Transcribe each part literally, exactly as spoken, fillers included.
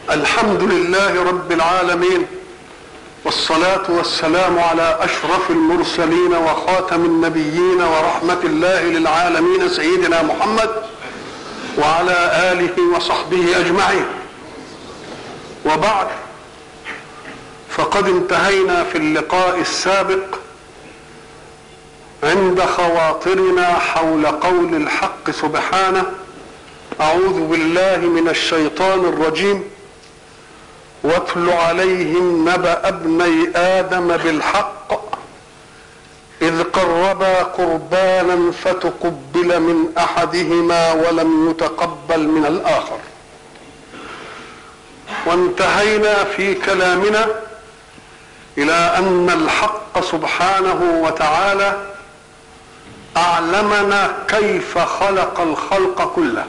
الحمد لله رب العالمين، والصلاة والسلام على أشرف المرسلين وخاتم النبيين ورحمة الله للعالمين سيدنا محمد وعلى آله وصحبه أجمعين. وبعد، فقد انتهينا في اللقاء السابق عند خواطرنا حول قول الحق سبحانه: أعوذ بالله من الشيطان الرجيم، واتل عليهم نبأ ابني آدم بالحق إذ قربا قربانا فتقبل من أحدهما ولم يتقبل من الآخر. وانتهينا في كلامنا إلى أن الحق سبحانه وتعالى أعلمنا كيف خلق الخلق كله.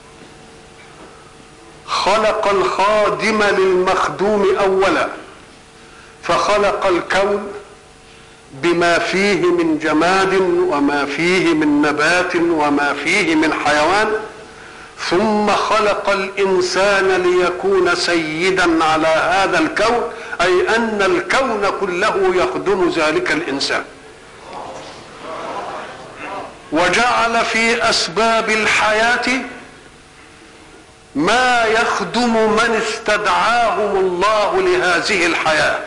خلق الخادم للمخدوم أولا، فخلق الكون بما فيه من جماد وما فيه من نبات وما فيه من حيوان، ثم خلق الإنسان ليكون سيدا على هذا الكون، أي أن الكون كله يخدم ذلك الإنسان. وجعل في أسباب الحياة ما يخدم من استدعاهم الله لهذه الحياة،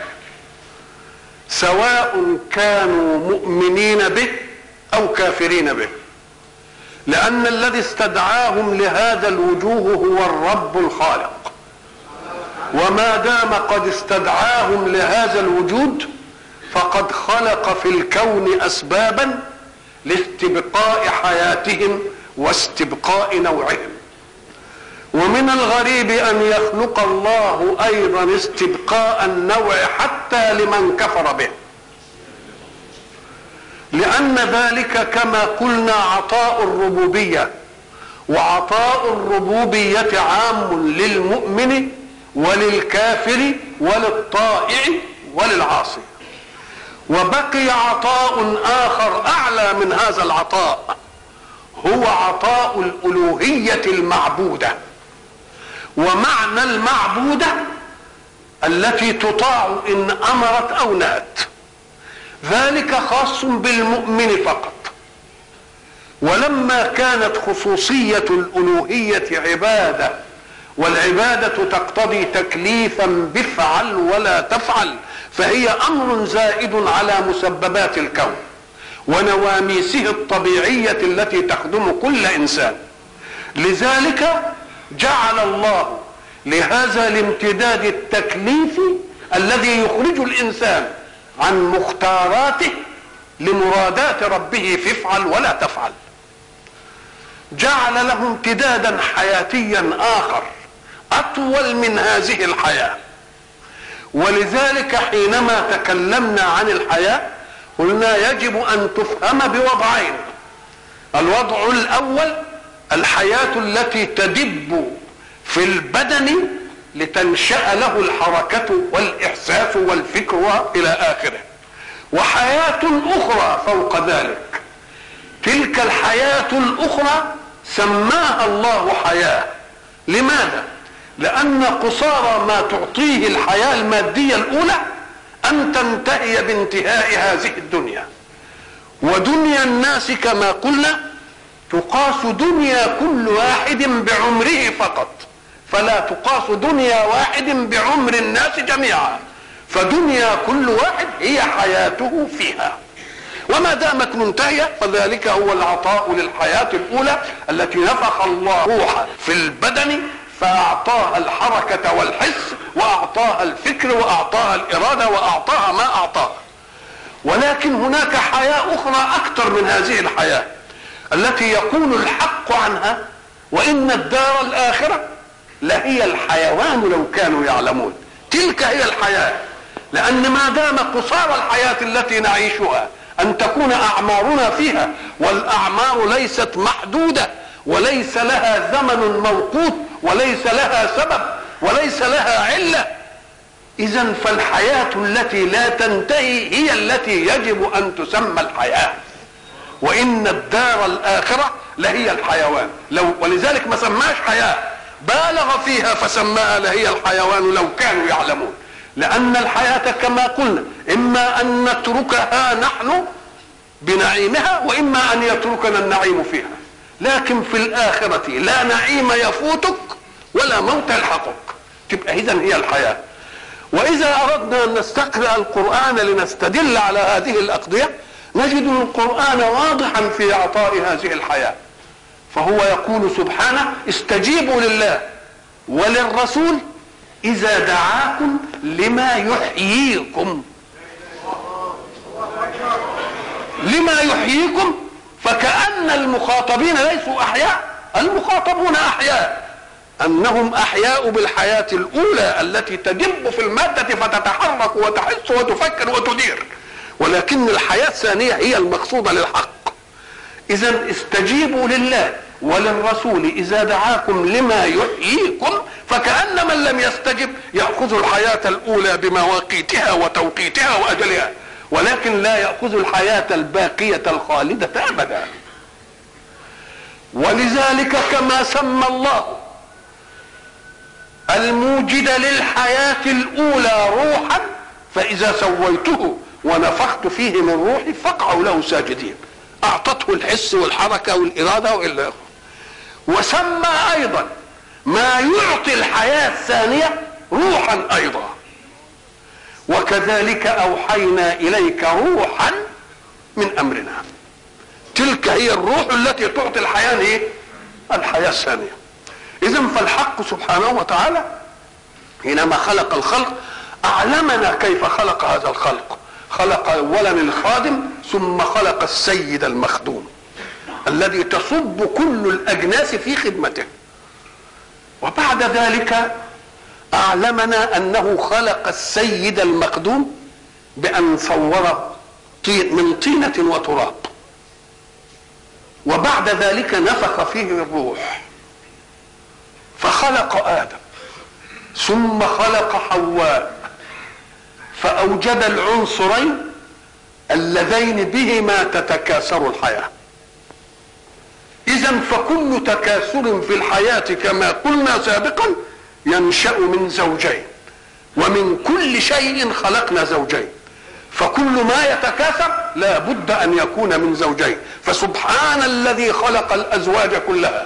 سواء كانوا مؤمنين به أو كافرين به، لأن الذي استدعاهم لهذا الوجوه هو الرب الخالق. وما دام قد استدعاهم لهذا الوجود فقد خلق في الكون أسبابا لاستبقاء حياتهم واستبقاء نوعهم. ومن الغريب أن يخلق الله أيضا استبقاء النوع حتى لمن كفر به، لأن ذلك كما قلنا عطاء الربوبية، وعطاء الربوبية عام للمؤمن وللكافر وللطائع وللعاصي. وبقي عطاء آخر أعلى من هذا العطاء، هو عطاء الألوهية المعبودة. ومعنى المعبودة التي تطاع إن أمرت أو نهت، ذلك خاص بالمؤمن فقط. ولما كانت خصوصية الألوهية عبادة، والعبادة تقتضي تكليفا بفعل ولا تفعل، فهي أمر زائد على مسببات الكون ونواميسه الطبيعية التي تخدم كل إنسان. لذلك جعل الله لهذا الامتداد التكليفي الذي يخرج الإنسان عن مختاراته لمرادات ربه في افعل ولا تفعل، جعل له امتدادا حياتيا آخر أطول من هذه الحياة. ولذلك حينما تكلمنا عن الحياة قلنا يجب أن تفهم بوضعين: الوضع الأول الحياة التي تدب في البدن لتنشأ له الحركة والإحساس والفكر إلى آخره، وحياة أخرى فوق ذلك. تلك الحياة الأخرى سماها الله حياة. لماذا؟ لأن قصارى ما تعطيه الحياة المادية الأولى أن تنتهي بانتهاء هذه الدنيا. ودنيا الناس كما قلنا تقاس دنيا كل واحد بعمره فقط، فلا تقاس دنيا واحد بعمر الناس جميعا، فدنيا كل واحد هي حياته فيها. وما دامت منتهية فذلك هو العطاء للحياة الأولى التي نفخ الله روحا في البدن فأعطاها الحركة والحس، وأعطاها الفكر، وأعطاها الإرادة، وأعطاها ما أعطاها. ولكن هناك حياة أخرى أكثر من هذه الحياة التي يقول الحق عنها: وإن الدار الآخرة لهي الحيوان لو كانوا يعلمون. تلك هي الحياة، لأن ما دام قصار الحياة التي نعيشها أن تكون أعمارنا فيها، والأعمار ليست محدودة وليس لها زمن موقوت وليس لها سبب وليس لها علة، إذن فالحياة التي لا تنتهي هي التي يجب أن تسمى الحياة. وإن الدار الآخرة لهي الحيوان، لو ولذلك ما سماش حياة، بالغ فيها فسماها لهي الحيوان لو كانوا يعلمون. لأن الحياة كما قلنا إما أن نتركها نحن بنعيمها وإما أن يتركنا النعيم فيها، لكن في الآخرة لا نعيم يفوتك ولا موت يلحقك، تبقى إذن هي الحياة. وإذا أردنا أن نستقرأ القرآن لنستدل على هذه الأقضية نجد القرآن واضحا في إعطاء هذه الحياة، فهو يقول سبحانه استجيبوا لله وللرسول إذا دعاكم لما يحييكم. لما يحييكم، فكأن المخاطبين ليسوا أحياء، المخاطبون أحياء، أنهم أحياء بالحياة الأولى التي تدب في المادة فتتحرك وتحس وتفكر وتدير، ولكن الحياة الثانية هي المقصودة للحق. إذن استجيبوا لله وللرسول إذا دعاكم لما يحييكم، فكأن من لم يستجب يأخذ الحياة الأولى بمواقيتها وتوقيتها وأجلها، ولكن لا يأخذ الحياة الباقية الخالدة أبدا. ولذلك كما سمى الله الموجد للحياة الأولى روحا فإذا سويته ونفخت فيه من روحي فاقعوا له ساجدين، أعطته الحس والحركة والإرادة وإلا آخره. وسمى أيضا ما يعطي الحياة الثانية روحا أيضا، وكذلك أوحينا إليك روحا من أمرنا. تلك هي الروح التي تعطي الحياة إيه؟ الحياة الثانية. إذن فالحق سبحانه وتعالى حينما خلق الخلق أعلمنا كيف خلق هذا الخلق. خلق أولا الخادم ثم خلق السيد المخدوم الذي تصب كل الأجناس في خدمته، وبعد ذلك أعلمنا أنه خلق السيد المخدوم بأن صور طين من طينة وتراب، وبعد ذلك نفخ فيه الروح فخلق آدم ثم خلق حواء فأوجد العنصرين اللذين بهما تتكاثر الحياة. إذن فكل تكاثر في الحياة كما قلنا سابقا ينشأ من زوجين، ومن كل شيء خلقنا زوجين، فكل ما يتكاثر لا بد أن يكون من زوجين. فسبحان الذي خلق الأزواج كلها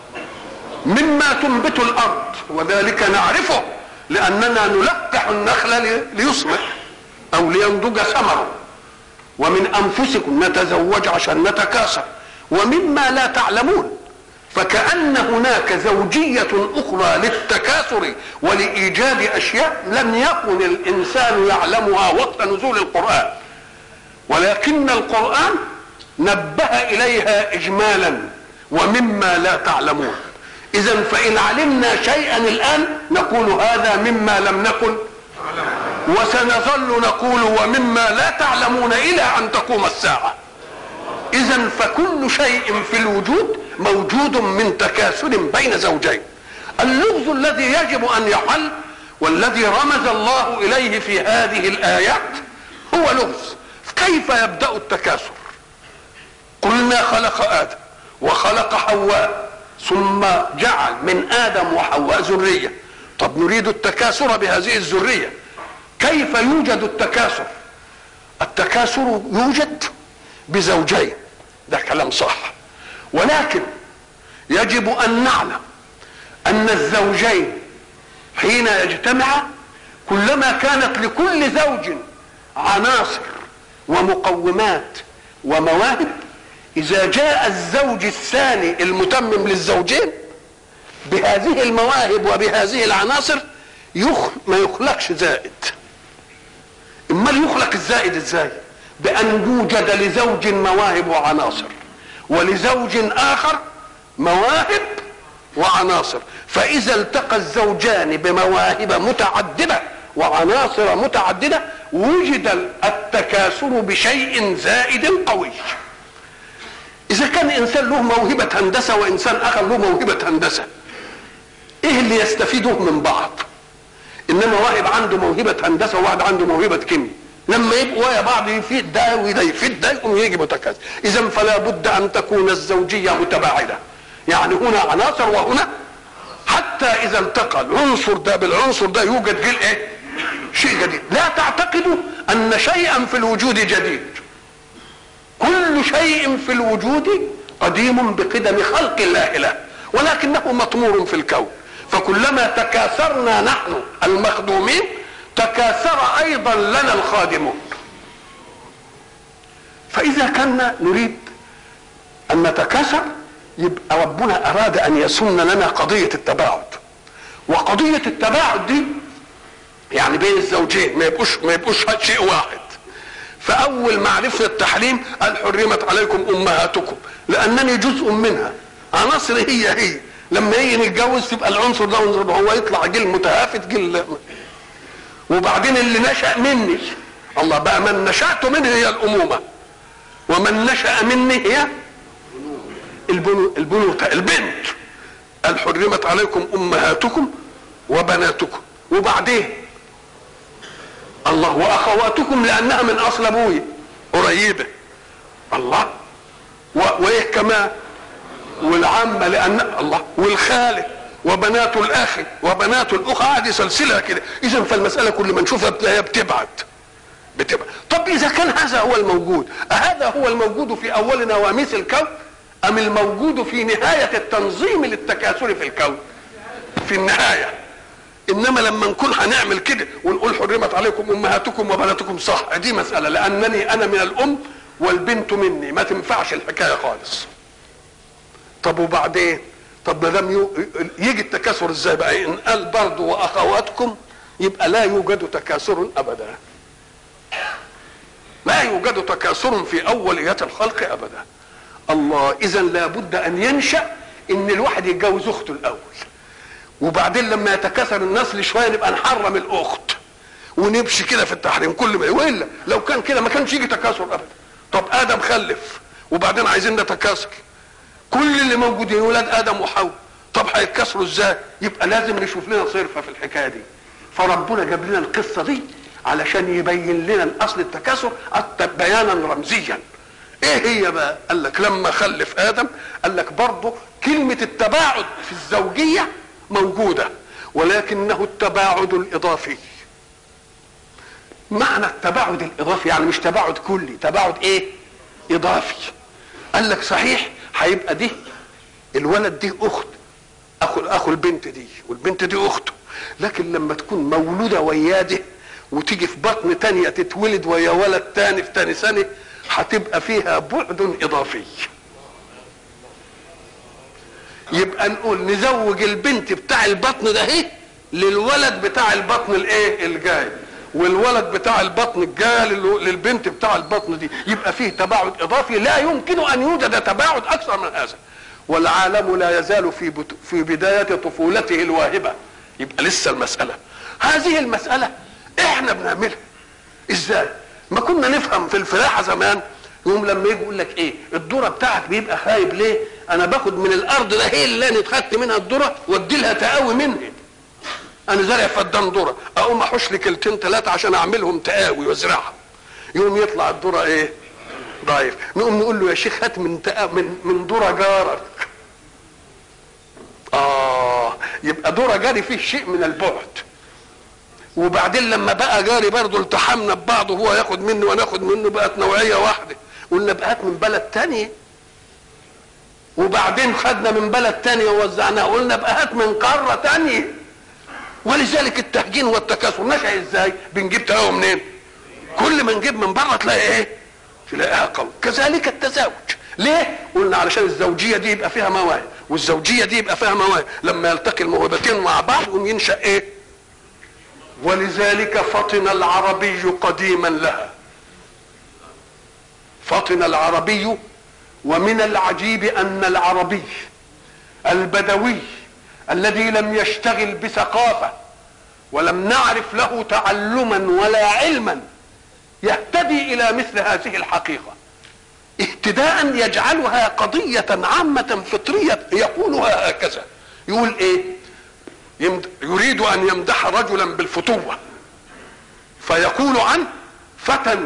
مما تنبت الأرض، وذلك نعرفه لأننا نلقح النخل ليصبح أو لينضج ثمره، ومن أنفسكم نتزوج عشان نتكاثر، ومما لا تعلمون. فكأن هناك زوجية أخرى للتكاثر ولإيجاد أشياء لم يكن الإنسان يعلمها وقت نزول القرآن، ولكن القرآن نبه إليها إجمالا ومما لا تعلمون. إذن فإن علمنا شيئا الآن نقول هذا مما لم نكن، وسنظل نقول ومما لا تعلمون إلى أن تقوم الساعة. إذن فكل شيء في الوجود موجود من تكاثر بين زوجين. اللغز الذي يجب أن يحل والذي رمز الله إليه في هذه الآيات هو لغز كيف يبدأ التكاثر. قلنا خلق آدم وخلق حواء ثم جعل من آدم وحواء ذرية. طب نريد التكاثر بهذه الذرية، كيف يوجد التكاثر؟ التكاثر يوجد بزوجين، ده كلام صح، ولكن يجب أن نعلم أن الزوجين حين يجتمعا كلما كانت لكل زوج عناصر ومقومات ومواهب، إذا جاء الزوج الثاني المتمم للزوجين بهذه المواهب وبهذه العناصر يخ... ما يخلقش زائد. امال يخلق الزائد ازاي؟ بأن يوجد لزوج مواهب وعناصر ولزوج آخر مواهب وعناصر، فإذا التقى الزوجان بمواهب متعددة وعناصر متعددة وجد التكاثر بشيء زائد قوي. إذا كان إنسان له موهبة هندسة وإنسان آخر له موهبة هندسة، إيه اللي يستفيدوه من بعض؟ إنما واحد عنده موهبة هندسة وواحد عنده موهبة كيمياء، لما يبقوا ويا بعض يفيد ده وده يفيد ده يقوم يجي متكاثر. إذا فلا بد أن تكون الزوجية متباعدة، يعني هنا عناصر وهنا، حتى حتى اذا التقى العنصر ده بالعنصر ده يوجد جيل ايه؟ شيء جديد. لا تعتقدوا ان شيئا في الوجود جديد، كل شيء في الوجود قديم بقدم خلق الله له، ولكنه مطمور في الكون. فكلما تكاثرنا نحن المخدومين تكاثر ايضا لنا الخادمون. فاذا كنا نريد ان نتكاثر يبقى ربنا اراد ان يسن لنا قضية التباعد، وقضية التباعد دي يعني بين الزوجين ما يبقوش ما يبقوش شيء واحد. فاول معرفة التحريم قال حرمت عليكم امهاتكم، لانني جزء منها، عناصر هي هي. لما يجي نتجوز تبقى العنصر ده عنصر ده، هو يطلع جيل متهافت جيل. وبعدين اللي نشأ مني الله بقى، من نشأت منه هي الامومة، ومن نشأ مني هي البنوتة البنت. قال حرمت عليكم امهاتكم وبناتكم، وبعدين الله واخواتكم لانها من اصل ابوي قريبه الله، وايه كمان والعمه لان الله، والخاله وبنات الاخ وبنات الاخ، عادي سلسله كده. اذا فالمساله كل ما نشوفها تلاقيها بتبعد بتبعد. طب اذا كان هذا هو الموجود، أهذا هو الموجود في اول نواميس الكون ام الموجود في نهايه التنظيم للتكاثر في الكون؟ في النهايه. انما لما نكون هنعمل كده ونقول حرمت عليكم امهاتكم وبناتكم، صح، دي مساله، لانني انا من الام والبنت مني، ما تنفعش الحكايه خالص. طب وبعدين؟ طب ما دام يجي التكاثر ازاي بقى؟ ان قال برضه واخواتكم يبقى لا يوجد تكاثر ابدا، لا يوجد تكاثر في اوليات الخلق ابدا. الله، اذا لابد ان ينشا ان الواحد يتجوز اخته الاول، وبعدين لما يتكاثر النسل شويه نبقى نحرم الاخت ونمشي كده في التحريم كل ما، والا لو كان كده ما كانش يجي تكاثر ابدا. طب ادم خلف وبعدين عايزين نتكاثر، كل اللي موجودين ولاد ادم وحواء، طب هيتكاثروا ازاي؟ يبقى لازم نشوف لنا صرفه في الحكايه دي. فربنا جاب لنا القصه دي علشان يبين لنا الاصل التكاثر بيانا رمزيا. ايه هي بقى؟ قال لك لما خلف ادم قال لك برضه كلمه التباعد في الزوجيه موجوده، ولكنه التباعد الاضافي. معنى التباعد الاضافي يعني مش تباعد كلي، تباعد ايه؟ اضافي. قال لك صحيح هيبقى دي الولد دي اخت اخو اخو البنت دي، والبنت دي اخته، لكن لما تكون مولوده وياده وتيجي في بطن تانية تتولد ويا ولد تاني في تاني سنه، هتبقى فيها بعد اضافي. يبقى نقول نزوج البنت بتاع البطن ده اهي للولد بتاع البطن الايه الجاي، والولد بتاع البطن الجاي للبنت بتاع البطن دي، يبقى فيه تباعد اضافي لا يمكن ان يوجد تباعد اكثر من هذا. والعالم لا يزال في في بدايه طفولته الواهبه. يبقى لسه المساله، هذه المساله احنا بنعملها ازاي؟ ما كنا نفهم في الفلاحه زمان، يوم لما يجي يقول لك ايه الذره بتاعك بيبقى خايب ليه؟ انا باخد من الارض ده هي اللي انا اتخدت منها الذره وادي لها تقاوي منها. انا زارع فدان ذره، اقوم احوش لي كيلتين ثلاثه عشان اعملهم تقاوي وازرعها، يوم يطلع الذره ايه؟ ضعيف. نقوم نقول له يا شيخ هات من من من ذره جارك. اه يبقى ذره جاري فيه شيء من البعد. وبعدين لما بقى جاري برضه التحمنا ببعض وهو ياخد منه وانا اخد منه، بقت نوعيه واحده. قلنا بقت من بلد تانية، وبعدين خدنا من بلد تانية ووزعناها، قلنا بقى هات من قاره تانية. ولذلك التهجين والتكاثر نشأ ازاي؟ بنجيب تقاوي منين؟ كل ما نجيب من بره تلاقي ايه؟ تلاقيها قوي. كذلك التزاوج، ليه؟ قلنا علشان الزوجيه دي يبقى فيها مواهب، والزوجيه دي يبقى فيها مواهب، لما يلتقي الموهبتين مع بعض يقوم ينشأ ايه؟ ولذلك فطن العربي قديما لها، فطن العربي. ومن العجيب ان العربي البدوي الذي لم يشتغل بثقافه ولم نعرف له تعلما ولا علما يهتدي الى مثل هذه الحقيقه اهتداء يجعلها قضيه عامه فطريه. يقولها هكذا، يقول ايه؟ يريد ان يمدح رجلا بالفتوه فيقول عنه فتى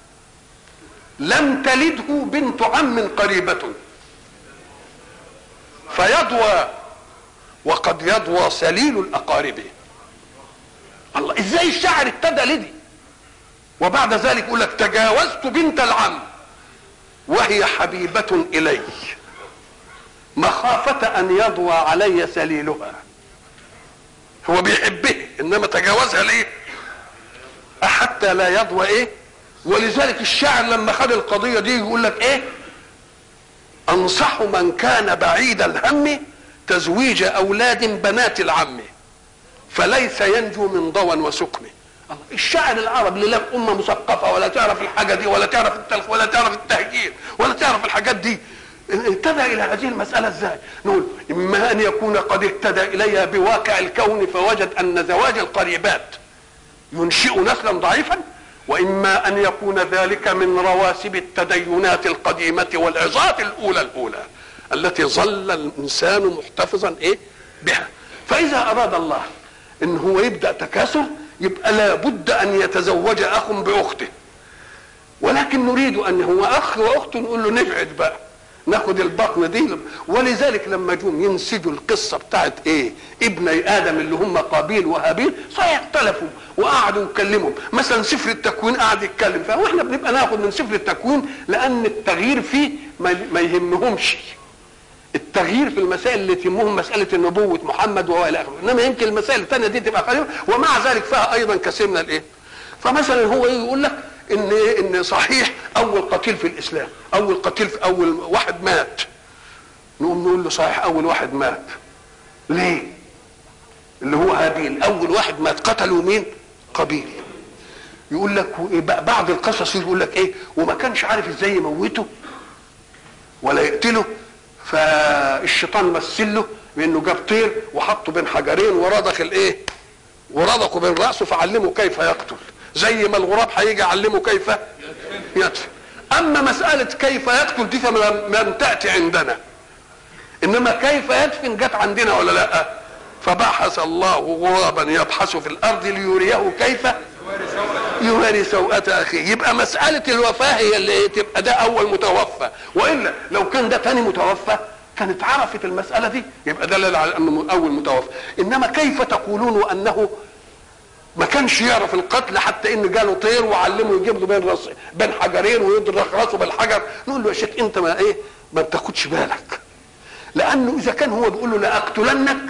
لم تلده بنت عم قريبة، فيضوى وقد يضوى سليل الاقارب. الله، ازاي الشاعر ابتدى لدي؟ وبعد ذلك يقول لك تجاوزت بنت العم وهي حبيبة الي مخافة ان يضوى علي سليلها. هو بيحبه انما تجاوزها ليه؟ حتى لا يضوى ايه. ولذلك الشاعر لما خد القضية دي يقول لك ايه؟ انصح من كان بعيد الهم تزويج اولاد بنات العم فليس ينجو من ضوى وسكن. الشاعر العربي اللي لا امه مثقفه ولا تعرف الحاجه دي ولا تعرف التلف ولا تعرف التهجير ولا تعرف الحاجات دي، اهتدى الى هذه المساله ازاي؟ نقول اما ان يكون قد اهتدى اليها بواقع الكون فوجد ان زواج القريبات ينشئ نسلا ضعيفا، واما ان يكون ذلك من رواسب التدينات القديمه والعظات الاولى الاولى التي ظل الانسان محتفظا ايه بها. فاذا اراد الله ان هو يبدا تكاثر يبقى لابد ان يتزوج اخ باخته، ولكن نريد ان هو اخ واخت نقول له نبعد بقى ناخد البطن دي. ولذلك لما جم ينسجوا القصه بتاعت ايه ابني ادم اللي هم قابيل وهابيل صحيح اختلفوا وقعدوا يتكلموا، مثلا سفر التكوين قعد يتكلم فيها، واحنا بنبقى ناخد من سفر التكوين لان التغيير فيه ما يهمهمش. التغيير في المسائل اللي تهمهم مساله نبوه محمد والى اخره، انما يمكن المسائل الثانيه دي تبقى قليله ومع ذلك فيها ايضا كثير من الايه. فمثلا هو يقول لك ان ايه ان صحيح اول قتيل في الاسلام، اول قتيل في اول واحد مات، نقوم نقول له صحيح اول واحد مات ليه؟ اللي هو هابيل اول واحد مات، قتلوا مين؟ قابيل. يقول لك بعض القصص يقول لك ايه وما كانش عارف ازاي يموته ولا يقتله، فالشيطان مثل له بانه جاب طير وحطه بين حجرين ورضخ الايه ورضخه بين راسه فعلمه كيف يقتل، زي ما الغراب هيجي يعلمه كيف يدفن. اما مساله كيف يقتل دي فلم تاتي عندنا، انما كيف يدفن جت عندنا ولا لا؟ فبحث الله غرابا يبحث في الارض ليريه كيف يواري سوءة اخيه. يبقى مساله الوفاه هي اللي تبقى ده اول متوفى، والا لو كان ده ثاني متوفى كانت عرفت المساله دي، يبقى دلل على انه اول متوفى. انما كيف تقولون انه ما كانش يعرف القتل حتى ان جاله طير وعلمه يجيب له بين راس بين حجرين ويضرب راسه بالحجر؟ نقول له يا شيخ انت ما ايه ما بتاخدش بالك، لانه اذا كان هو بيقول له لاقتلنك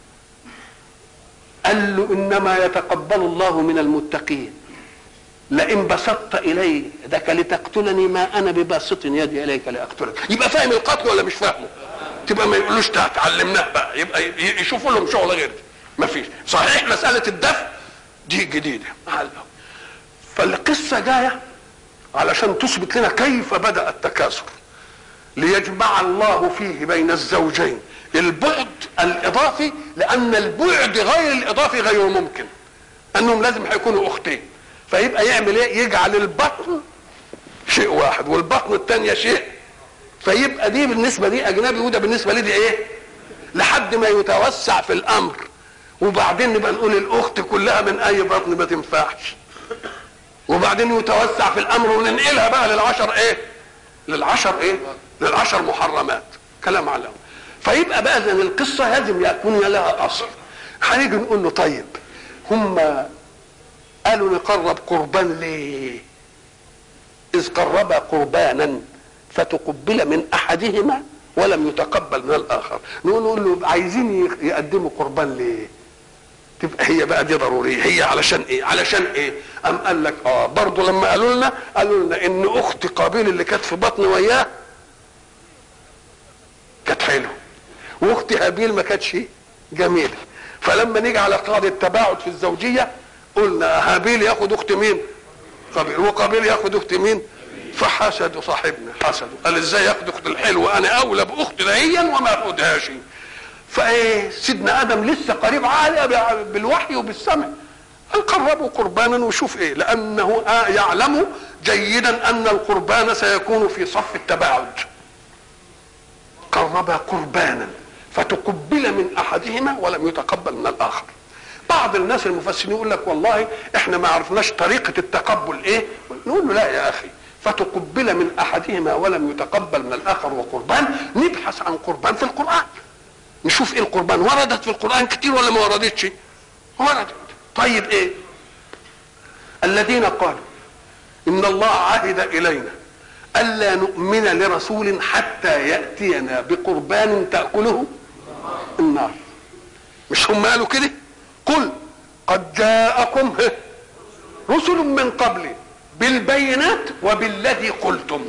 قال له انما يتقبل الله من المتقين، لئن بسطت الي يدك لتقتلني ما انا بباسط يدي اليك لاقتلك. يبقى فاهم القتل ولا مش فاهمه؟ تبقى ما يقولوش تعلمناه بقى، يبقى يشوفوا لهم شغل غير ما فيش. صحيح مساله الدفع دي جديده، فالقصه جايه علشان تثبت لنا كيف بدا التكاثر، ليجمع الله فيه بين الزوجين البعد الاضافي، لان البعد غير الاضافي غير ممكن، انهم لازم هيكونوا اختين، فيبقى يعمل ايه؟ يجعل البطن شيء واحد والبطن الثانيه شيء، فيبقى دي بالنسبه دي اجنبي وده بالنسبه لي دي ايه، لحد ما يتوسع في الامر، وبعدين نبقى نقول الاخت كلها من اي بطن ما تنفعش، وبعدين يتوسع في الامر وننقلها بقى للعشر ايه للعشر ايه للعشر محرمات. كلام على فيبقى بقى اذا القصه لازم يكون لها اصل. هنيجي نقول له طيب هم قالوا نقرب قربان ليه؟ اذ قربا قربانا فتقبل من احدهما ولم يتقبل من الاخر. نقول نقول له عايزين يقدموا قربان ليه؟ تبقى هي بقى دي ضروريه، هي علشان ايه؟ علشان ايه؟ ام قال لك اه برضه لما قالوا لنا قالوا لنا ان اخت قابيل اللي كانت في بطن وياه كانت حلوه، واخت هابيل ما كانتش جميله، فلما نيجي على قاعده التباعد في الزوجيه قلنا هابيل ياخد اخت مين؟ قابيل، وقابيل ياخد اخت مين؟ فحسدوا صاحبنا، حسدوا قال ازاي ياخد اخت الحلوه، انا اولى باخت دهيا وما اخدهاش. فايه سيدنا ادم لسه قريب عالي بالوحي وبالسمع، قال قربوا قربانا وشوف ايه، لانه يعلم جيدا ان القربان سيكون في صف التباعد. قربا قربانا فتقبل من احدهما ولم يتقبل من الاخر. بعض الناس المفسرين يقول لك والله احنا ما عرفناش طريقه التقبل ايه، نقول له لا يا اخي، فتقبل من احدهما ولم يتقبل من الاخر وقربان، نبحث عن قربان في القران. نشوف ايه القربان. وردت في القرآن كتير ولا ما وردتش؟ وردت. طيب ايه؟ الذين قالوا ان الله عهد الينا الا نؤمن لرسول حتى يأتينا بقربان تأكله النار. مش هم قالوا كده؟ قل قد جاءكم رسل من قبل بالبينات وبالذي قلتم.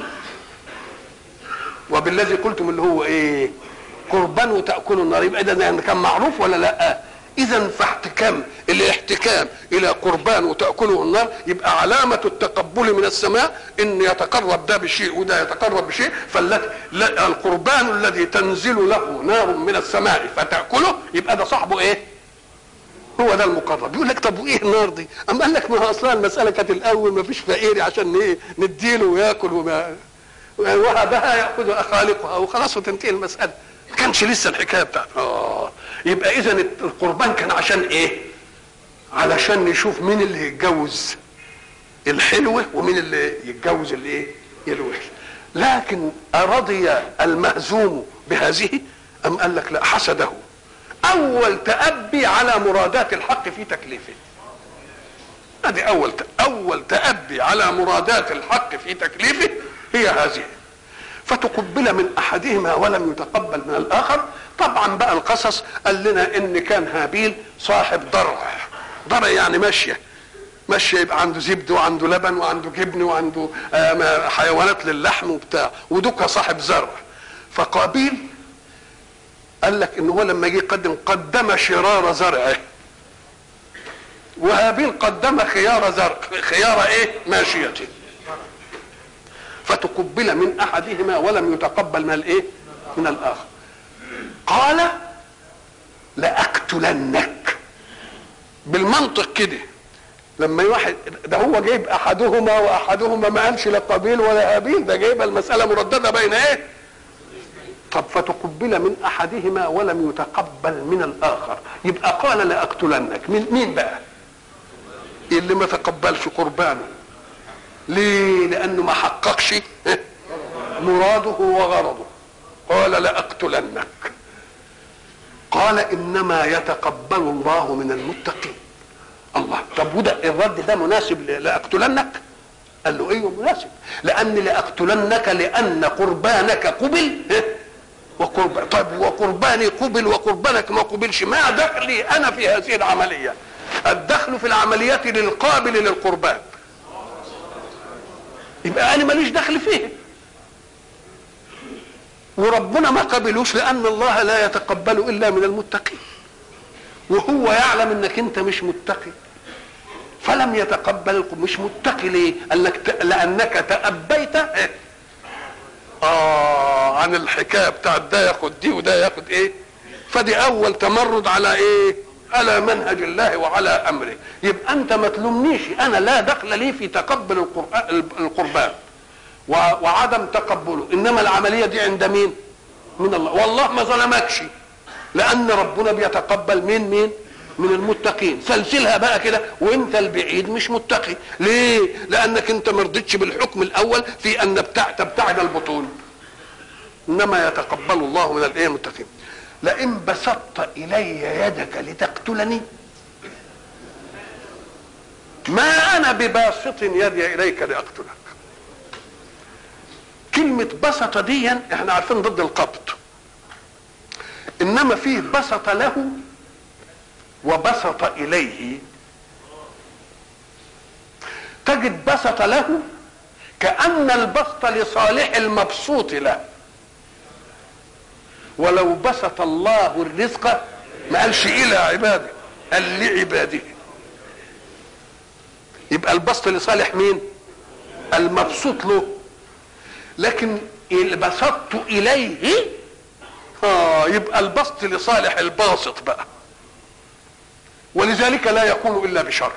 وبالذي قلتم اللي هو ايه؟ قربان وتأكلوا النار. يبقى ده كان معروف ولا لا؟ اذا فاحتكام الاحتكام الى قربان وتأكله النار يبقى علامة التقبل من السماء ان يتقرب ده بشيء وده يتقرب بشيء. فالقربان الذي تنزل له نار من السماء فتأكله يبقى ده صاحبه ايه؟ هو ده المقرب. يقول لك طب وايه النار دي؟ اما قال لك ما هو اصلا المسألة كانت الاول ما فيش فقير عشان ايه نديله وياكل وما وهبها ياخذ خالقها وخلاص وتنتهي المسألة. ما كانش لسه الحكايه بتاعته. اه يبقى اذا القربان كان عشان ايه؟ علشان نشوف مين اللي يتجوز الحلوه ومين اللي يتجوز الايه؟ الوحش. لكن ارضي المهزوم بهذه ام قال لك لا، حسده. اول تأبي على مرادات الحق في تكليفه. هذه اول اول تأبي على مرادات الحق في تكليفه هي هذه. فتقبل من احدهما ولم يتقبل من الاخر. طبعا بقى القصص قال لنا ان كان هابيل صاحب ضرع. ضرع يعني ماشيه ماشيه يبقى عنده زبد وعنده لبن وعنده جبن وعنده حيوانات للحم وبتاع، ودوكا صاحب زرع. فقابيل قال لك ان هو لما جه يقدم قدم شرار زرعه، وهابيل قدم خيار زرع خيار ايه؟ ماشيته. فتقبل من احدهما ولم يتقبل من الايه؟ من الاخر. قال لأقتلنك. بالمنطق كده لما واحد ده هو جايب احدهما واحدهما ما قالش لا قابيل ولا هابيل، ده جايب المسألة مرددة بين ايه؟ طب فتقبل من احدهما ولم يتقبل من الاخر، يبقى قال لأقتلنك. من مين بقى؟ اللي ما تقبلش قربانه. ليه؟ لانه ما حققش مراده وغرضه. قال لأقتلنك. قال انما يتقبل الله من المتقين. الله. طب وده الرد ده مناسب لأقتلنك؟ قال له ايوه مناسب، لان لأقتلنك لان قربانك قبل وقرب طيب وقرباني قبل وقربانك ما قبلش، ما دخلي انا في هذه العمليه؟ الدخل في العمليات للقابل للقربان، يبقى انا ماليش دخل فيه. وربنا ما قبلوش لان الله لا يتقبل الا من المتقين، وهو يعلم انك انت مش متقي فلم يتقبل. مش متقي ليه؟ قال لك لانك تأبيت اه عن الحكايه بتاعت ده ياخد دي وده ياخد ايه. فدي اول تمرد على ايه؟ على منهج الله وعلى امره. يبقى انت ما تلومنيش، انا لا دخل لي في تقبل القربان وعدم تقبله، انما العمليه دي عند مين؟ من الله. والله ما ظلمكش لان ربنا بيتقبل مين مين من المتقين. سلسلها بقى كده وانت البعيد مش متقي. ليه؟ لانك انت ما رضيتش بالحكم الاول في ان تبتعد البطون، انما يتقبل الله من الايه؟ المتقين. لئن بسطت الي يدك لتقتلني ما انا بباسط يدي اليك لاقتلك. كلمة بسط دي احنا عارفين ضد القبض، انما فيه بسط له وبسط اليه. تجد بسط له كأن البسط لصالح المبسوط له، ولو بسط الله الرزق ما قالش الى عباده، قال لعباده. يبقى البسط لصالح مين؟ المبسوط له. لكن البسطت اليه اه يبقى البسط لصالح الباسط بقى، ولذلك لا يكون الا بشر.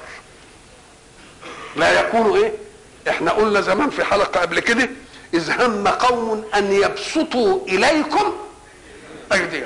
لا يكون ايه؟ احنا قلنا زمان في حلقه قبل كده اذ هم قوم ان يبسطوا اليكم ايديهم،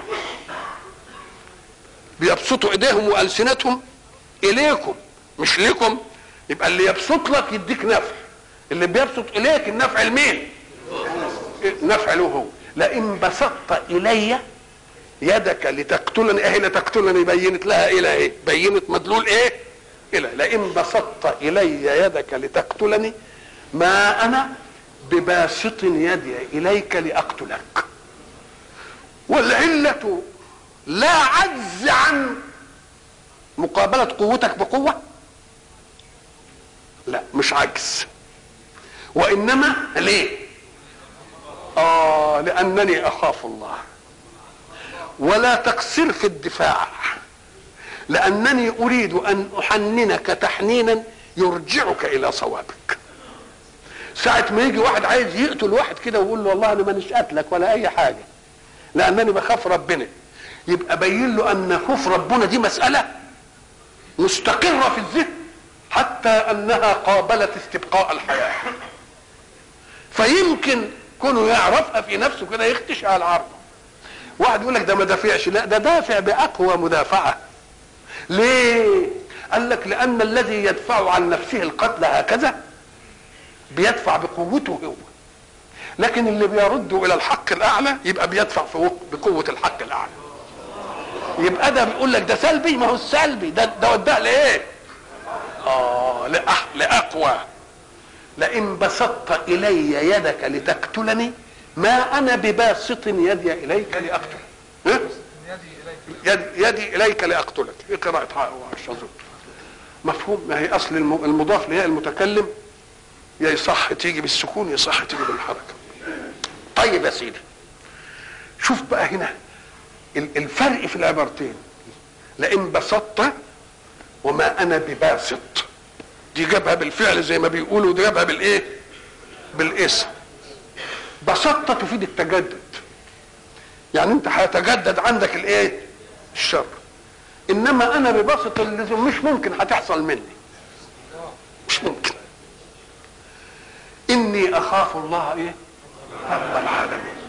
بيبسطوا ايديهم والسنتهم اليكم مش لكم. يبقى اللي يبسط لك يديك نفع، اللي بيبسط اليك النفع لمين؟ نفع له هو. لئن بسطت الي يدك لتقتلني، ايه لتقتلني بينت لها الى ايه؟ بينت مدلول ايه؟ الى لئن بسطت الي يدك لتقتلني ما انا بباسط يدي اليك لاقتلك. والعلة لا عجز عن مقابلة قوتك بقوة، لا مش عجز، وانما ليه؟ اه لانني اخاف الله. ولا تقصر في الدفاع، لانني اريد ان احننك تحنينا يرجعك الى صوابك. ساعة ما يجي واحد عايز يقتل واحد كده ويقول له والله انا مانيش قاتلك ولا اي حاجة لانني بخاف ربنا، يبقى بين له ان خوف ربنا دي مسألة مستقرة في الذهن حتى انها قابلت استبقاء الحياة، فيمكن كونه يعرفها في نفسه كده يختش على العرض. واحد يقول لك ده ما دافعش، لا ده دافع باقوى مدافعة. ليه؟ قال لك لان الذي يدفع عن نفسه القتل هكذا بيدفع بقوته هو، لكن اللي بيرد الى الحق الاعلى يبقى بيدفع بقوة الحق الاعلى. يبقى ده بيقول لك ده سلبي، ما هو السلبي ده ده وداه لايه؟ اه لاقوى. لئن بسطت الي يدك لتقتلني ما انا بباسط يدي اليك لاقتلك. ها؟ يدي يدي اليك لاقتلك. ايه قراءة الشاذلي؟ مفهوم؟ ما هي اصل المضاف لياء المتكلم يا يصح تيجي بالسكون يصح تيجي بالحركه. طيب يا سيدي شوف بقى هنا الفرق في العبارتين. لئن بسطت وما انا بباسط، دي جابها بالفعل زي ما بيقولوا، دي جابها بالايه؟ بالاسم. بسطت تفيد التجدد، يعني انت هيتجدد عندك الايه؟ الشر. انما انا ببسط اللي مش ممكن هتحصل مني، مش ممكن. اني اخاف الله ايه؟ رب العالمين.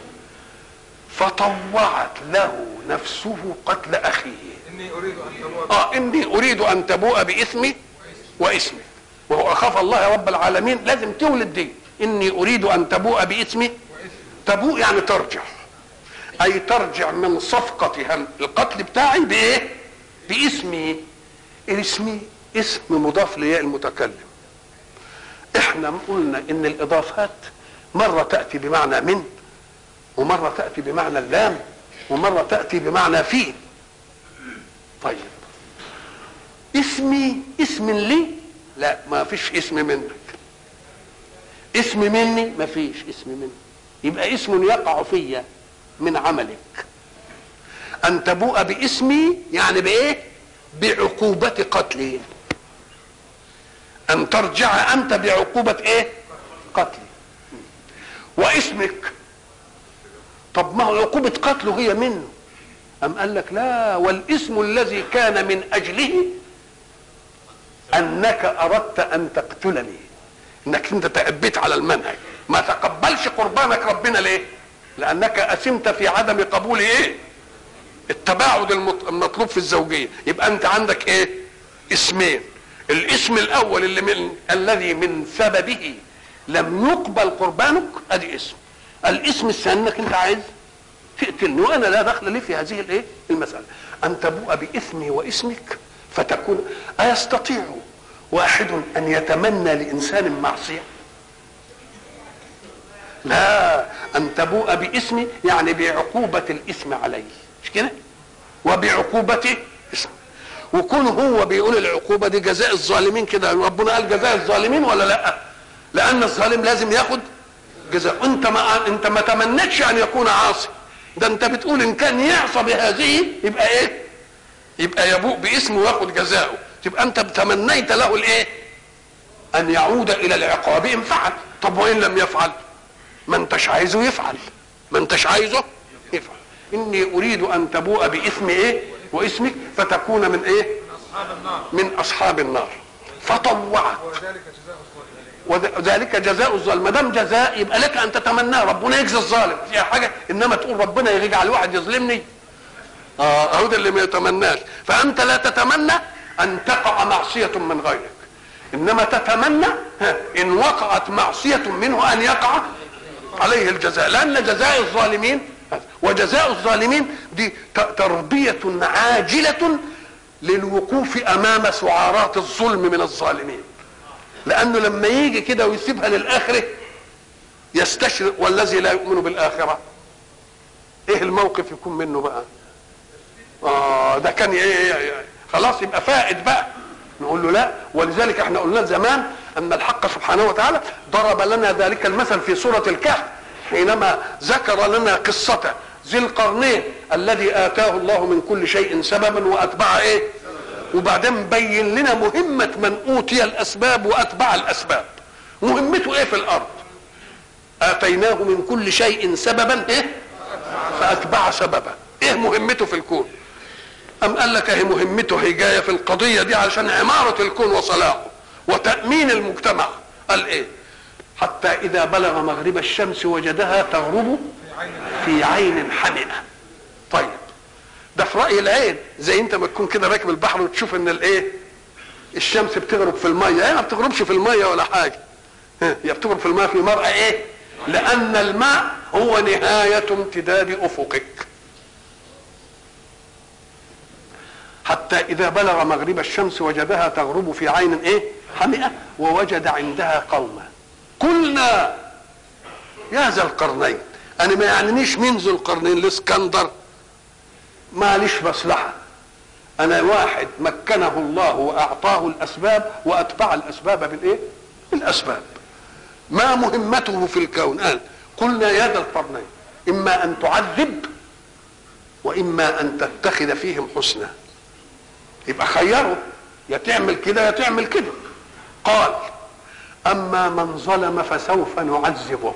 فطوعت له نفسه قتل اخيه. اني اريد ان تبوء اه اني اريد ان تبوء باثمي واسمي، وهو اخاف الله يا رب العالمين لازم تولد دي. اني اريد ان تبوء باثمي، تبوء يعني ترجع، اي ترجع من صفقة القتل بتاعي بايه؟ باسمي. اسمي اسم مضاف لياء المتكلم. احنا قلنا ان الاضافات مرة تأتي بمعنى من، ومرة تأتي بمعنى اللام، ومرة تأتي بمعنى في. طيب اسمي اسم لي؟ لا ما فيش اسم منك. اسم مني؟ ما فيش اسم مني. يبقى اسم يقع فيا من عملك. ان تبوء باسمي يعني بايه؟ بعقوبة قتلي. ان ترجع انت بعقوبة ايه؟ قتلي. واسمك، طب ما هو عقوبة قتله هي منه. ام قال لك لا، والاسم الذي كان من اجله انك اردت ان تقتلني، انك انت تأبيت على المنهج، ما تقبلش قربانك ربنا. ليه؟ لانك اسمت في عدم قبول ايه؟ التباعد المطلوب في الزوجية. يبقى انت عندك ايه؟ اسمين. الاسم الاول اللي من الذي من سببه لم يقبل قربانك، ادي اسم. الاسم الثاني انك انت عايز تقتلني وانا لا دخل لي في هذه الايه؟ المسألة. ان تبوء باسمي واسمك فتكون. ايستطيع واحد ان يتمنى لانسان معصية؟ لا، ان تبوء باسمي يعني بعقوبة الاسم عليه، مش كده؟ وبعقوبة اسم. وكون هو بيقول العقوبة دي جزاء الظالمين كده، ربنا قال جزاء الظالمين ولا لا؟ لان الظالم لازم ياخد جزاء. انت ما انت ما تمنتش ان يكون عاصي، ده انت بتقول ان كان يعصى بهذه يبقى ايه؟ يبقى يبوء باسمه وياخد جزاؤه. تبقى انت تمنيت له الايه؟ ان يعود الى العقاب ان فعل. طب وان لم يفعل؟ ما انتش عايزه يفعل، ما انتش عايزه يفعل. اني اريد ان تبوء باسم ايه؟ واسمك فتكون من ايه؟ من اصحاب النار. فطوعت. وذلك جزاء الظالم. ما دام جزاء يبقى لك ان تتمناه، ربنا يجزي الظالم فيها حاجه. انما تقول ربنا يجعل واحد يظلمني، اه اهو ده اللي ما يتمناش. فانت لا تتمنى ان تقع معصيه من غيرك، انما تتمنى ان وقعت معصيه منه ان يقع عليه الجزاء، لان جزاء الظالمين وجزاء الظالمين دي تربية عاجلة للوقوف امام سعارات الظلم من الظالمين، لانه لما يجي كده ويسيبها للاخره يستشرق، والذي لا يؤمن بالاخره ايه الموقف يكون منه بقى؟ اه ده كان ايه خلاص يبقى فائد بقى. نقول له لا. ولذلك احنا قلنا زمان ان الحق سبحانه وتعالى ضرب لنا ذلك المثل في سورة الكهف حينما ذكر لنا قصة ذي القرنين الذي آتاه الله من كل شيء سببا وأتبع ايه، وبعدين بين لنا مهمة من أوتي الأسباب وأتبع الأسباب. مهمته ايه في الأرض؟ آتيناه من كل شيء سببا ايه فأتبع سببا. ايه مهمته في الكون؟ أم قال لك اهي مهمته هي جايه في القضيه دي علشان عماره الكون وصلاحه وتامين المجتمع. قال ايه؟ حتى اذا بلغ مغرب الشمس وجدها تغرب في عين حمئه. طيب ده في راي العين، زي انت ما تكون كده راكب البحر وتشوف ان الايه الشمس بتغرب في الميه. هي ما بتغربش في الميه ولا حاجه، هي بتغرب في الميه في مرأى ايه؟ لان الماء هو نهايه امتداد افقك. حتى إذا بلغ مغرب الشمس وجدها تغرب في عين إيه؟ حمئة ووجد عندها قوما. قلنا يا ذا القرنين، أنا ما يعنيش مين ذو القرنين، الإسكندر ماليش مصلحة، أنا واحد مكنه الله وأعطاه الأسباب وأتبع الأسباب بالإيه؟ بالأسباب. ما مهمته في الكون؟ قال قلنا يا ذا القرنين إما أن تعذب وإما أن تتخذ فيهم حسنا. يبقى خيره، يا تعمل كده يا تعمل كده. قال اما من ظلم فسوف نعذبه.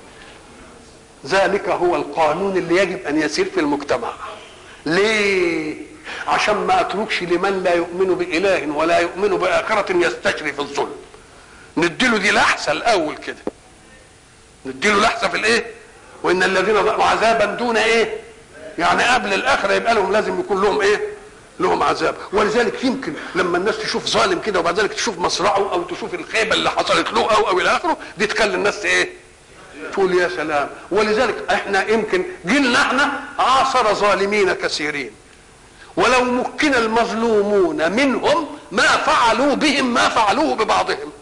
ذلك هو القانون اللي يجب ان يسير في المجتمع. ليه؟ عشان ما اتركش لمن لا يؤمن بإله ولا يؤمن بآخرة يستشري في الظلم. نديله دي لحسة الاول كده، نديله لحسة في الايه؟ وان الذين ظلموا عذابا دون ايه؟ يعني قبل الاخره يبقى لهم لازم يكون لهم ايه؟ لهم عذاب. ولذلك يمكن لما الناس تشوف ظالم كده وبعد ذلك تشوف مصرعه او تشوف الخيبه اللي حصلت له او او الى اخره، دي تخلي الناس ايه؟ تقول يا سلام. ولذلك احنا يمكن جيلنا احنا عاصر ظالمين كثيرين، ولو مكن المظلومون منهم ما فعلوا بهم ما فعلوه ببعضهم.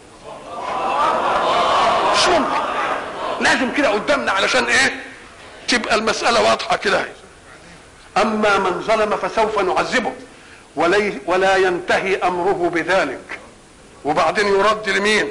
مش ممكن، لازم كده قدامنا علشان ايه؟ تبقى المساله واضحه كده. اما من ظلم فسوف نعذبه ولا ينتهي امره بذلك، وبعدين يرد لمين؟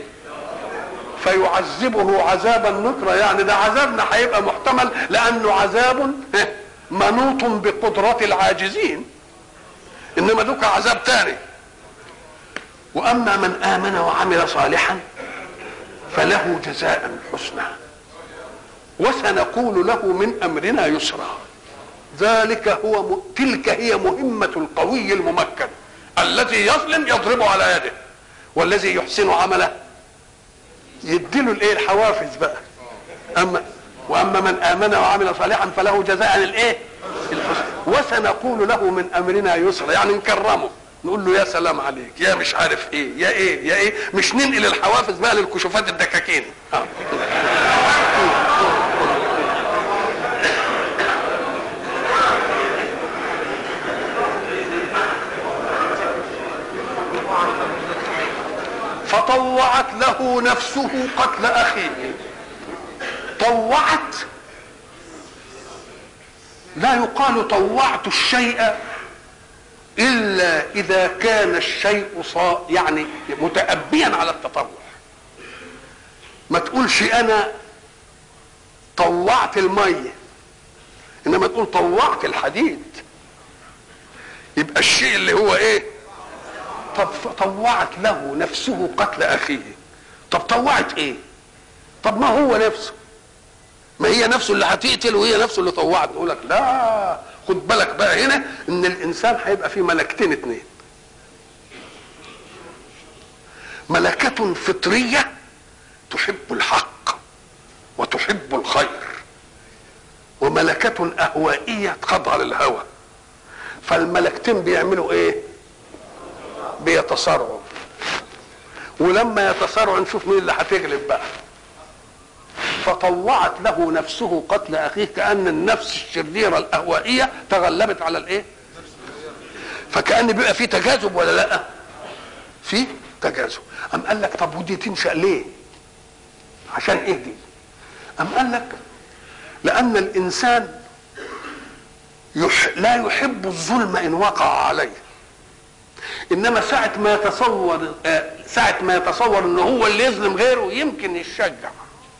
فيعذبه عذابا نكرا. يعني ده عذابنا هيبقى محتمل لانه عذاب منوط بقدرة العاجزين، انما دوك عذاب تاني. واما من امن وعمل صالحا فله جزاء حسنى وسنقول له من امرنا يسرا. ذلك هو م... تلك هي مهمة القوي الممكن الذي يظلم يضربه على يده، والذي يحسن عمله يديله الايه؟ الحوافز بقى. اما واما من امن وعمل صالحا فله جزاء الايه؟ الحسنى وسنقول له من امرنا يسرا. يعني نكرمه، نقول له يا سلام عليك، يا مش عارف ايه، يا ايه يا ايه، مش ننقل الحوافز بقى للكشوفات الدكاكين. آه. فطوعت له نفسه قتل اخيه. طوعت، لا يقال طوعت الشيء الا اذا كان الشيء صا يعني متأبيا على التطوع. ما تقولش انا طوعت الميه، انما تقول طوعت الحديد، يبقى الشيء اللي هو ايه؟ طب طوعت له نفسه قتل اخيه. طب طوعت ايه؟ طب ما هو نفسه، ما هي نفسه اللي هتقتل وهي نفسه اللي طوعت. نقول لك لا، خد بالك بقى هنا ان الانسان هيبقى فيه ملكتين اتنين، ملكة فطرية تحب الحق وتحب الخير، وملكة اهوائية تخضع للهوى. فالملكتين بيعملوا ايه؟ بيتصارعوا، ولما يتصارعوا نشوف مين اللي هتغلب بقى. فطوعت له نفسه قتل اخيه، كأن النفس الشريرة الاهوائية تغلبت على الايه؟ فكأن بيبقى في تجاذب ولا لا؟ في تجاذب. أم قال لك طب ودي تنشأ ليه؟ عشان ايه دي؟ أم قال لك لأن الإنسان يح... لا يحب الظلم إن وقع عليه، إنما ساعة ما يتصور آه ساعة ما يتصور إن هو اللي يظلم غيره يمكن يشجع،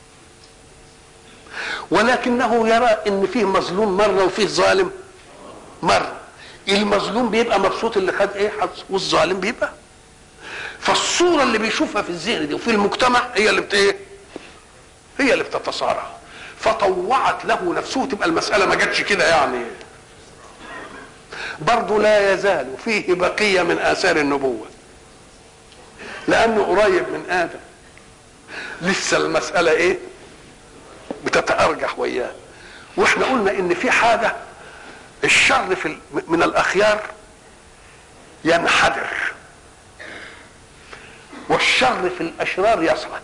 ولكنه يرى إن فيه مظلوم مرة وفيه ظالم مرة. المظلوم بيبقى مبسوط اللي خد ايه حظ، والظالم بيبقى. فالصورة اللي بيشوفها في الذهن دي وفي المجتمع هي اللي بت ايه؟ هي اللي بتتصارع. فطوعت له نفسه، تبقى المسألة ما جاتش كده يعني. برضه لا يزال فيه بقية من آثار النبوة، لأنه قريب من آدم، لسه المسألة ايه؟ بتتأرجح وياه. واحنا قلنا ان في حاجة، الشر في من الأخيار ينحدر، والشر في الأشرار يصعد.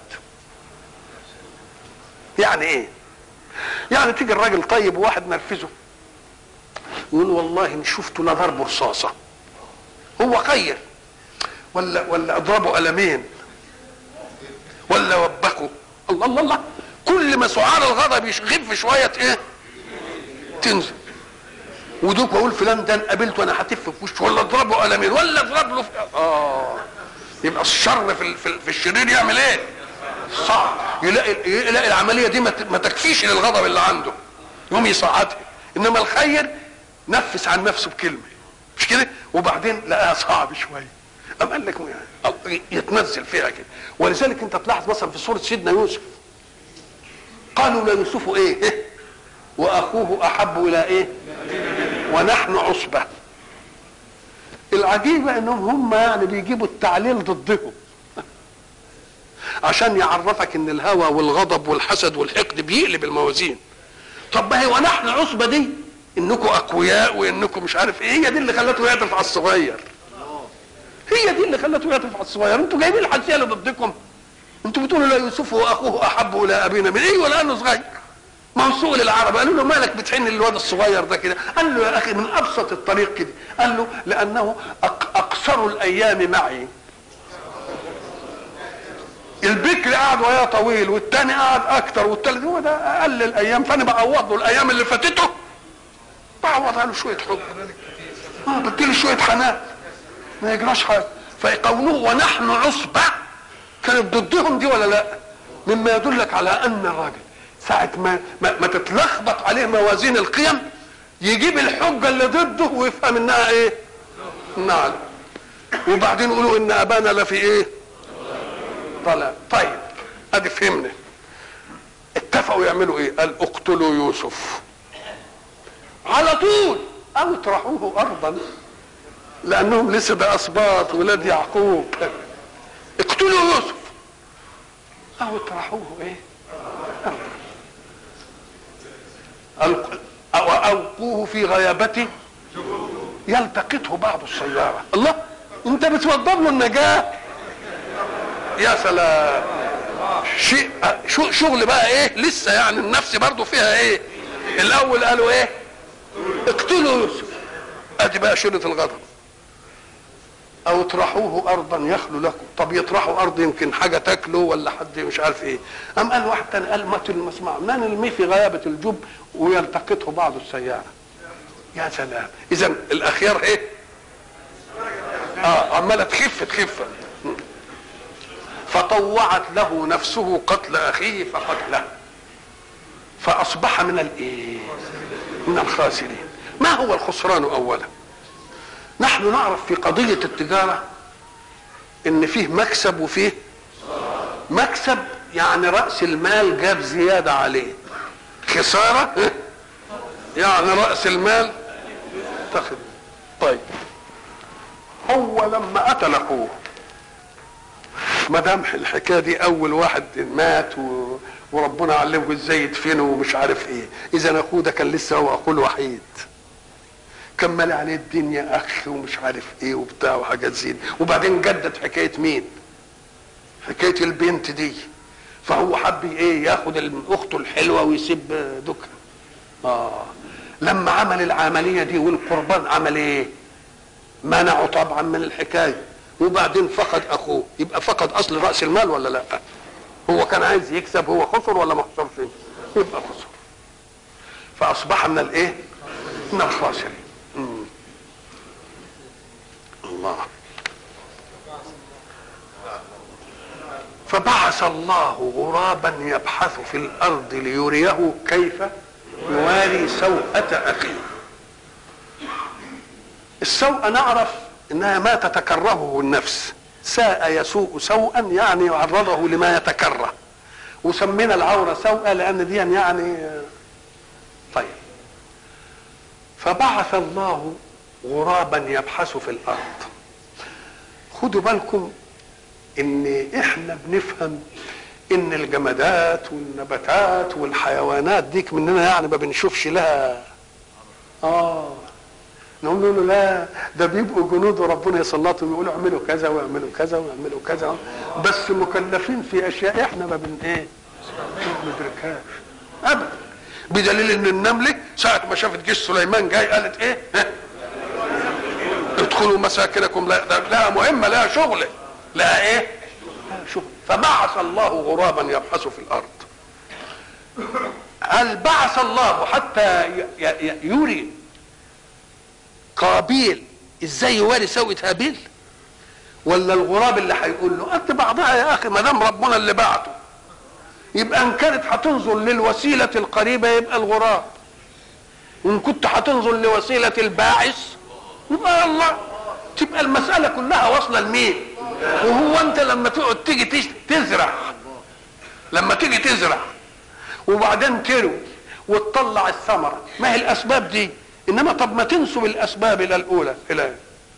يعني ايه؟ يعني تيجي الراجل طيب وواحد نرفزه يقول والله ان شفته لضربه رصاصه، هو خير، ولا ولا اضربه قلمين، ولا وبكه. الله الله الله، كل ما سعار الغضب يخف شويه ايه؟ تنزل. ودوك اقول فلان ده قابلته انا هتف في وشه، ولا اضربه قلمين، ولا اضرب له في... اه يبقى الشر في في, في الشرير يعمل ايه؟ صعب. يلاقي يلاقي العمليه دي ما تكفيش للغضب اللي عنده، يقوم يصعدها. انما الخير نفس عن نفسه بكلمه، مش كده؟ وبعدين لقاها صعب شويه، قام قال لك يعني يتنزل فيها كده. ولذلك انت تلاحظ مثلا في سوره سيدنا يوسف قالوا ليوسف ايه؟ إيه؟ واخوه احب الى ايه؟ ونحن عصبه. العجيبه انهم هم يعني بيجيبوا التعليل ضدهم عشان يعرفك ان الهوى والغضب والحسد والحقد بيقلب الموازين. طب ما هي ونحن عصبه دي انكم اقوياء وانكم مش عارف ايه، هي دي اللي خلته يعطف على الصغير، هي دي اللي خلته يعطف على الصغير. انتوا جايبين الحادثه اللي ضدكم، انتوا بتقولوا لا يوسف واخوه احب الى ابينا من ايه ولا انه صغير. ما هو سوء للعرب قالوا له مالك بتحن للواد الصغير ده كده؟ قال له يا اخي من ابسط الطريق كده، قال له لانه اقصر الايام معي. البكر قعد وياه طويل، والتاني قعد اكتر، والتالت هو ده اقل الايام، فانا بعوض له الايام اللي فاتته، بعوضها له شويه حب، اه بديله شويه حنان، ما يجراش حاجه. فقوله ونحن عصبه كانت ضدهم دي ولا لا؟ مما يدلك على ان الراجل ساعه ما ما, ما تتلخبط عليه موازين القيم يجيب الحجه اللي ضده ويفهم انها ايه؟ نعم. وبعدين يقولوا ان ابانا لفي ايه؟ ضلال. طيب ادي فهمنا. اتفقوا يعملوا ايه؟ قال اقتلوا يوسف على طول او اطرحوه ارضا، لانهم لسه ده اسباط ولاد يعقوب. اقتلوا يوسف او اطرحوه ايه؟ ارضا او القوه في غيابته يلتقطه بعض السياره. الله، انت بتوضب له النجاه. يا سلام، شيء شغل بقى ايه لسه، يعني النفس برضو فيها ايه. الاول قالوا ايه؟ اقتلوا يوسف، ادي بقى شلة الغضب. او اطرحوه ارضا يخلو لكم. طب يطرحوا ارض يمكن حاجه تاكله ولا حد مش عارف ايه. قام قال واحد تاني قال ما المسمع ما نلميه في غيابه الجب ويلتقطه بعض السياره. يا سلام، اذا الاخيار ايه؟ اه عماله تخف تخف. فطوعت له نفسه قتل اخيه فقتله فاصبح من الايه؟ من الخاسرين. ما هو الخسران اولا؟ نحن نعرف في قضيه التجاره ان فيه مكسب وفيه مكسب، يعني راس المال جاب زياده عليه. خساره يعني راس المال تاخد. طيب هو لما قتل اخوه، ما دام الحكايه دي اول واحد مات و... وربنا علمه ازاي يدفنه ومش عارف ايه، اذا اخوه ده كان لسه هو اخوه الوحيد، كمل عليه الدنيا اخ ومش عارف ايه وبتاع وحاجات زين. وبعدين جدت حكايه مين؟ حكايه البنت دي. فهو حب ايه ياخد اخته الحلوه ويسيب دكها. اه لما عمل العمليه دي والقربان عمل ايه؟ منعه طبعا من الحكايه، وبعدين فقد اخوه، يبقى فقد اصل راس المال ولا لا؟ هو كان عايز يكسب، هو خسر ولا ما خسرش؟ يبقى خسر، فاصبح من الايه؟ من الخاسرين. الله. فبعث الله غرابا يبحث في الارض ليريه كيف يواري سوءة اخيه. السوء نعرف انها ما تتكرهه النفس، ساء يسوء سوءا يعني يعرضه لما يتكره، وسمينا العورة سوءة لان دي يعني. طيب فبعث الله غرابا يبحث في الارض. خدوا بالكم ان احنا بنفهم ان الجمادات والنباتات والحيوانات ديك مننا يعني ما بنشوفش لها. اه نقول له لا ده بيبقوا جنود وربنا يسلطهم يقولوا اعملوا كذا واعملوا كذا واعملوا كذا، بس مكلفين في اشياء احنا ما بن ايه ما بندركهاش ابدا. بدليل ان النمله ساعه ما شافت جيش سليمان جاي قالت ايه؟ ادخلوا مساكنكم. لا لها مهمه، لها شغل، لها ايه؟ لها شغل. فبعث الله غرابا يبحث في الارض. هل بعث الله حتى يري قابيل ازاي يواري سوءة هابيل، ولا الغراب اللي هيقول له قد بعضها يا اخي؟ ما دام ربنا اللي بعته يبقى ان كانت هتنظر للوسيله القريبه يبقى الغراب، وان كنت هتنظر لوسيله الباعث يبقى الله. تبقى المساله كلها واصله لمين؟ وهو انت لما تقعد تيجي تزرع، لما تيجي تزرع وبعدين تروي وتطلع الثمره، ما هي الاسباب دي؟ انما طب ما تنسب الاسباب الى الاولى الى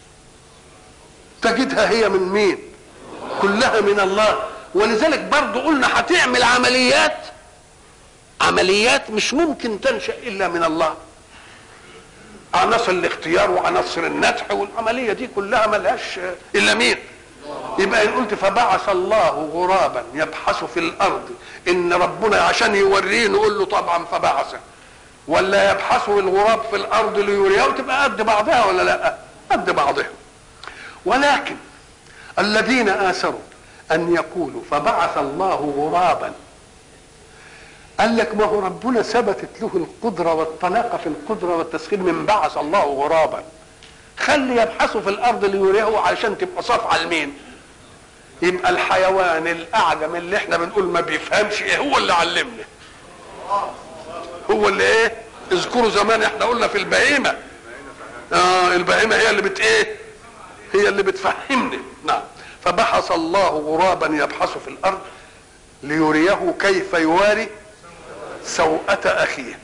تجدها هي من مين؟ كلها من الله. ولذلك برضو قلنا هتعمل عمليات عمليات مش ممكن تنشأ الا من الله، عناصر الاختيار وعناصر النتح والعمليه دي كلها ملهاش الا مين؟ يبقى ان قلت فبعث الله غرابا يبحث في الارض، ان ربنا عشان يوريه نقول له طبعا فبعثه، ولا يبحث الغراب في الارض ليريه، وتبقى قد بعضها ولا لا؟ قد بعضها. ولكن الذين آثروا ان يقولوا فبعث الله غرابا، قال لك ما هو ربنا ثبتت له القدره والطلاقه في القدره والتسخير من بعث الله غرابا، خلي يبحثوا في الارض ليريه علشان تبقى صفعه لمين؟ يبقى الحيوان الاعجم اللي احنا بنقول ما بيفهمش ايه هو اللي علمنا، هو اللي ايه؟ اذكروا زمان احنا قلنا في البهيمه، اه البهيمه هي اللي بت ايه؟ هي اللي بتفهمنا. نعم. فبحث الله غرابا يبحث في الارض ليريه كيف يواري سوءة اخيه.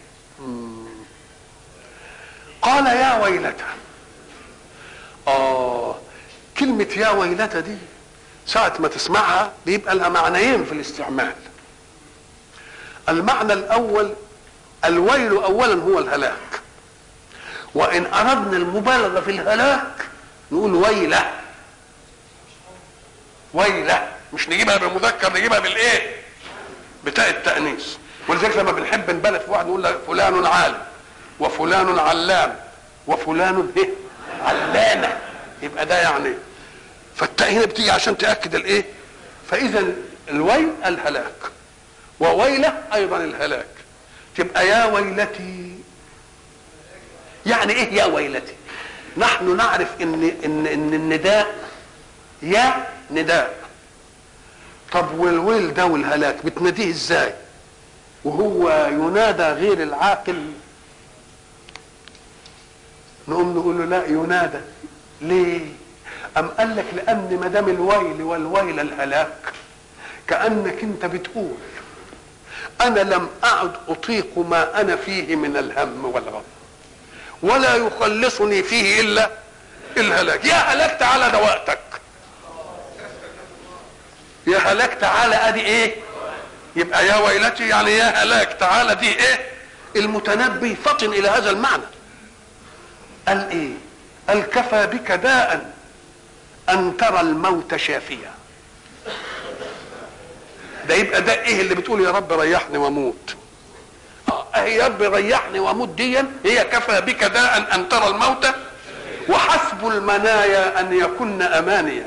قال يا ويلتى. اه كلمة يا ويلتى دي ساعة ما تسمعها بيبقى لها معنيين في الاستعمال. المعنى الاول الويل اولا هو الهلاك، وان اردنا المبالغة في الهلاك نقول ويلة. ويلة مش نجيبها بالمذكر، نجيبها بالايه؟ بتاء التأنيث. ولذلك لما بنحب نبالغ في واحد نقول فلان عالم وفلان علام وفلان ايه؟ علامة، يبقى ده يعني. فالتاء هنا بتيجي عشان تأكد الايه؟ فإذا الويل الهلاك، وويلة أيضا الهلاك. تبقى يا ويلتي، يعني ايه يا ويلتي؟ نحن نعرف ان ان ان النداء يا نداء. طب والويل ده والهلاك بتناديه ازاي وهو ينادى غير العاقل؟ نقوم نقول له لا ينادى. ليه؟ ام قال لك لان ما دام الويل والويل الهلاك كانك انت بتقول انا لم اعد اطيق ما انا فيه من الهم والغم، ولا يخلصني فيه الا الهلاك. يا هلاك تعالى ده وقتك، يا هلاك تعالى ادي ايه؟ يبقى يا ويلتي يعني يا هلاك تعالى دي ايه؟ المتنبي فطن الى هذا المعنى. قال ايه؟ قال كفى بك داء ان ترى الموت شافيا. ده يبقى ده ايه اللي بتقول يا رب ريحني واموت؟ اه يا رب ريحني واموت دي هي كفى بك داء ان ترى الموت وحسب المنايا ان يكن امانيا.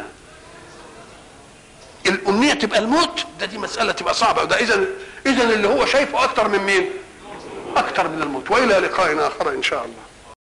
الامنيه تبقى الموت، ده دي مساله تبقى صعبه، وده اذا اذا اللي هو شايفه اكتر من مين؟ اكتر من الموت. والى لقاء اخر ان شاء الله.